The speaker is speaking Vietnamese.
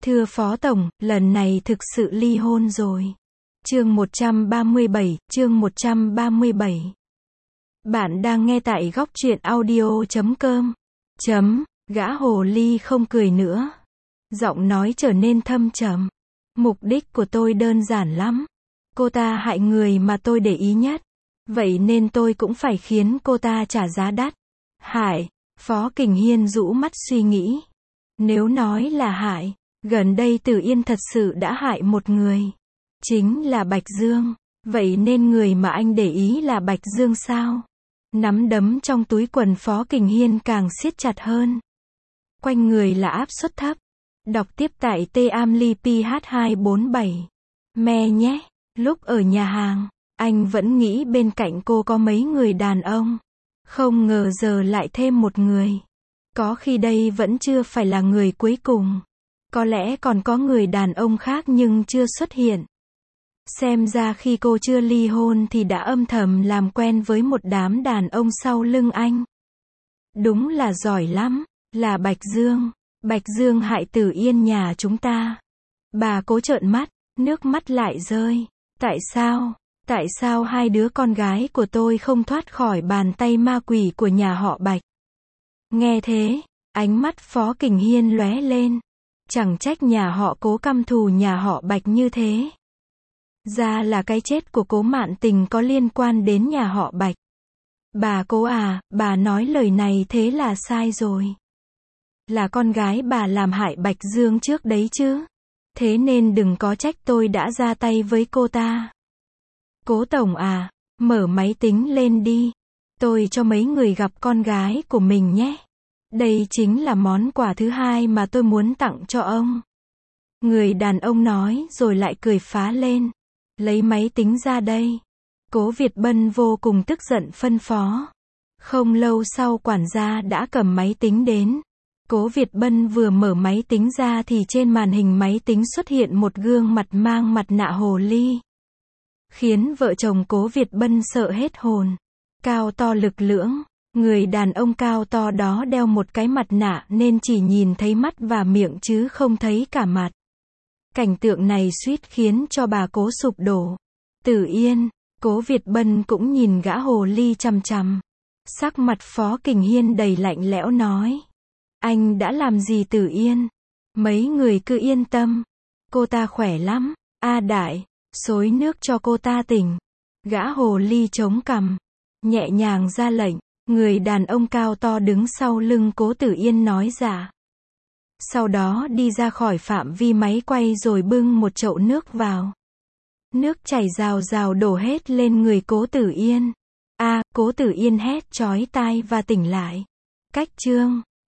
Thưa Phó Tổng, lần này thực sự ly hôn rồi. Chương 137, chương 137. Bạn đang nghe tại góc truyện audio.com. Gã hồ ly không cười nữa. Giọng nói trở nên thâm trầm. Mục đích của tôi đơn giản lắm. Cô ta hại người mà tôi để ý nhất. Vậy nên tôi cũng phải khiến cô ta trả giá đắt. Hại? Phó Kình Hiên rũ mắt suy nghĩ. Nếu nói là hại, gần đây Tử Yên thật sự đã hại một người. Chính là Bạch Dương. Vậy nên người mà anh để ý là Bạch Dương sao? Nắm đấm trong túi quần Phó Kình Hiên càng siết chặt hơn. Quanh người là áp suất thấp. Đọc tiếp tại TAMLIPH247. Me nhé. Lúc ở nhà hàng, anh vẫn nghĩ bên cạnh cô có mấy người đàn ông. Không ngờ giờ lại thêm một người. Có khi đây vẫn chưa phải là người cuối cùng. Có lẽ còn có người đàn ông khác nhưng chưa xuất hiện. Xem ra khi cô chưa ly hôn thì đã âm thầm làm quen với một đám đàn ông sau lưng anh. Đúng là giỏi lắm, là Bạch Dương. Bạch Dương hại Tử Yên nhà chúng ta. Bà cố trợn mắt, nước mắt lại rơi. Tại sao? Tại sao hai đứa con gái của tôi không thoát khỏi bàn tay ma quỷ của nhà họ Bạch? Nghe thế, ánh mắt Phó Kình Hiên lóe lên. Chẳng trách nhà họ Cố căm thù nhà họ Bạch như thế. Ra là cái chết của Cố Mạn Tình có liên quan đến nhà họ Bạch. Bà Cố à, bà nói lời này thế là sai rồi. Là con gái bà làm hại Bạch Dương trước đấy chứ. Thế nên đừng có trách tôi đã ra tay với cô ta. Cố Tổng à, mở máy tính lên đi. Tôi cho mấy người gặp con gái của mình nhé. Đây chính là món quà thứ hai mà tôi muốn tặng cho ông. Người đàn ông nói rồi lại cười phá lên. Lấy máy tính ra đây. Cố Việt Bân vô cùng tức giận phân phó. Không lâu sau quản gia đã cầm máy tính đến. Cố Việt Bân vừa mở máy tính ra thì trên màn hình máy tính xuất hiện một gương mặt mang mặt nạ hồ ly. Khiến vợ chồng Cố Việt Bân sợ hết hồn. Cao to lực lưỡng. Người đàn ông cao to đó đeo một cái mặt nạ nên chỉ nhìn thấy mắt và miệng chứ không thấy cả mặt. Cảnh tượng này suýt khiến cho bà Cố sụp đổ. Tử Yên, Cố Việt Bân cũng nhìn gã hồ ly chằm chằm. Sắc mặt Phó Kình Hiên đầy lạnh lẽo nói. Anh đã làm gì Tử Yên? Mấy người cứ yên tâm. Cô ta khỏe lắm. A Đại, xối nước cho cô ta tỉnh. Gã hồ ly chống cằm. Nhẹ nhàng ra lệnh. Người đàn ông cao to đứng sau lưng Cố Tử Yên nói dạ. Sau đó đi ra khỏi phạm vi máy quay rồi bưng một chậu nước vào. Nước chảy rào rào đổ hết lên người Cố Tử Yên. Cố Tử Yên hét chói tai và tỉnh lại. Cách chương